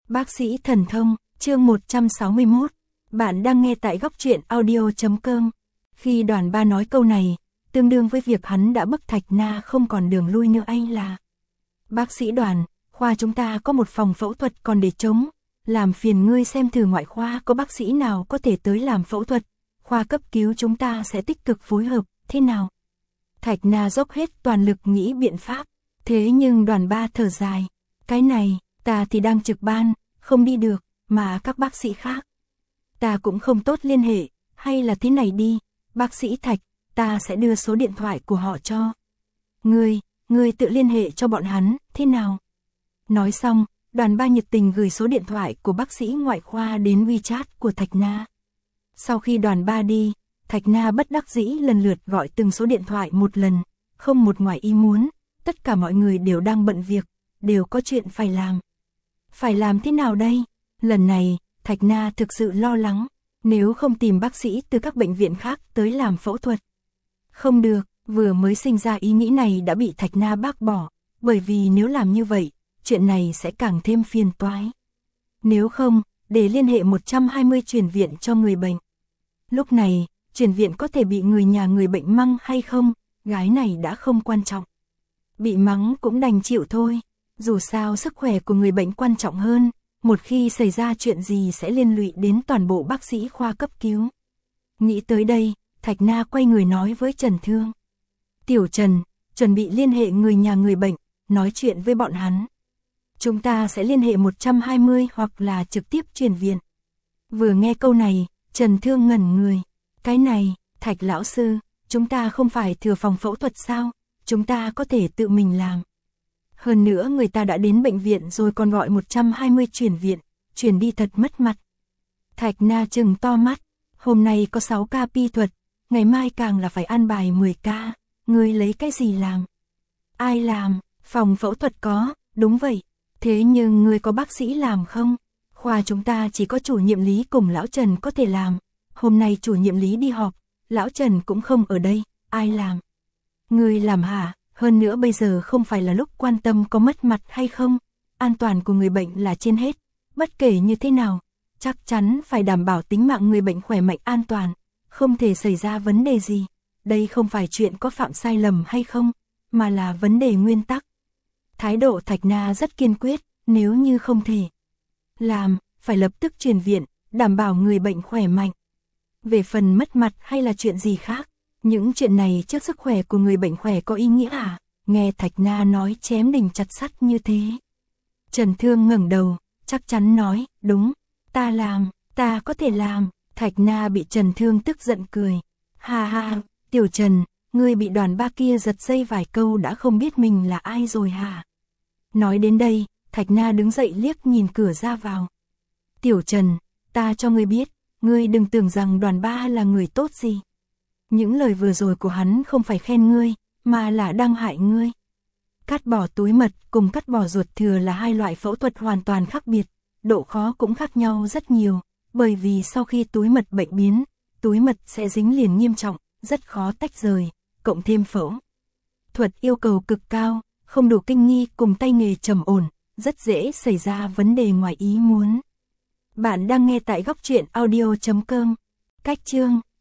Bác sĩ thần thông, chương 161. Bạn đang nghe tại góc truyện audio.com. Khi Đoàn Ba nói câu này, tương đương với việc hắn đã bức Thạch Na không còn đường lui nữa. Anh là bác sĩ Đoàn, khoa chúng ta có một phòng phẫu thuật còn để trống, làm phiền ngươi xem thử ngoại khoa có bác sĩ nào có thể tới làm phẫu thuật, khoa cấp cứu chúng ta sẽ tích cực phối hợp, thế nào? Thạch Na dốc hết toàn lực nghĩ biện pháp, thế nhưng Đoàn Ba thở dài, cái này, ta thì đang trực ban, không đi được, mà các bác sĩ khác, ta cũng không tốt liên hệ, hay là thế này đi, bác sĩ Thạch, ta sẽ đưa số điện thoại của họ cho. Ngươi tự liên hệ cho bọn hắn, thế nào? Nói xong, Đoàn Ba nhiệt tình gửi số điện thoại của bác sĩ ngoại khoa đến WeChat của Thạch Na. Sau khi Đoàn Ba đi, Thạch Na bất đắc dĩ lần lượt gọi từng số điện thoại một lần, không một ngoài ý muốn, tất cả mọi người đều đang bận việc, đều có chuyện phải làm. Phải làm thế nào đây? Lần này, Thạch Na thực sự lo lắng, nếu không tìm bác sĩ từ các bệnh viện khác tới làm phẫu thuật. Không được, vừa mới sinh ra ý nghĩ này đã bị Thạch Na bác bỏ, bởi vì nếu làm như vậy, chuyện này sẽ càng thêm phiền toái. Nếu không, để liên hệ 120 chuyển viện cho người bệnh. Lúc này, chuyển viện có thể bị người nhà người bệnh mắng hay không, gái này đã không quan trọng. Bị mắng cũng đành chịu thôi, dù sao sức khỏe của người bệnh quan trọng hơn, một khi xảy ra chuyện gì sẽ liên lụy đến toàn bộ bác sĩ khoa cấp cứu. Nghĩ tới đây, Thạch Na quay người nói với Trần Thương. Tiểu Trần, chuẩn bị liên hệ người nhà người bệnh, nói chuyện với bọn hắn. Chúng ta sẽ liên hệ 120 hoặc là trực tiếp chuyển viện. Vừa nghe câu này, Trần Thương ngẩn người. Cái này, Thạch lão sư, chúng ta không phải thừa phòng phẫu thuật sao? Chúng ta có thể tự mình làm. Hơn nữa người ta đã đến bệnh viện rồi còn gọi 120 chuyển viện, chuyển đi thật mất mặt. Thạch Na trừng to mắt, hôm nay có 6 ca pi thuật, ngày mai càng là phải ăn bài 10 ca, ngươi lấy cái gì làm? Ai làm? Phòng phẫu thuật có, đúng vậy. Thế nhưng ngươi có bác sĩ làm không? Khoa chúng ta chỉ có chủ nhiệm lý cùng lão Trần có thể làm. Hôm nay chủ nhiệm lý đi họp, lão Trần cũng không ở đây, ai làm? Ngươi làm hả? Hơn nữa bây giờ không phải là lúc quan tâm có mất mặt hay không, an toàn của người bệnh là trên hết, bất kể như thế nào, chắc chắn phải đảm bảo tính mạng người bệnh khỏe mạnh an toàn, không thể xảy ra vấn đề gì. Đây không phải chuyện có phạm sai lầm hay không, mà là vấn đề nguyên tắc. Thái độ Thạch Na rất kiên quyết, nếu như không thể làm, phải lập tức chuyển viện, đảm bảo người bệnh khỏe mạnh. Về phần mất mặt hay là chuyện gì khác, những chuyện này trước sức khỏe của người bệnh khỏe có ý nghĩa à? Nghe Thạch Na nói chém đinh chặt sắt như thế. Trần Thương ngẩng đầu, chắc chắn nói, đúng, ta làm, ta có thể làm. Thạch Na bị Trần Thương tức giận cười. Ha ha, Tiểu Trần, ngươi bị Đoàn Ba kia giật dây vài câu đã không biết mình là ai rồi hả? Nói đến đây, Thạch Na đứng dậy liếc nhìn cửa ra vào. Tiểu Trần, ta cho ngươi biết, ngươi đừng tưởng rằng Đoàn Ba là người tốt gì. Những lời vừa rồi của hắn không phải khen ngươi, mà là đang hại ngươi. Cắt bỏ túi mật cùng cắt bỏ ruột thừa là hai loại phẫu thuật hoàn toàn khác biệt, độ khó cũng khác nhau rất nhiều, bởi vì sau khi túi mật bệnh biến, túi mật sẽ dính liền nghiêm trọng, rất khó tách rời, cộng thêm phẫu thuật yêu cầu cực cao, không đủ kinh nghi cùng tay nghề trầm ổn, rất dễ xảy ra vấn đề ngoài ý muốn. Bạn đang nghe tại góc truyện audio.com. Cách chương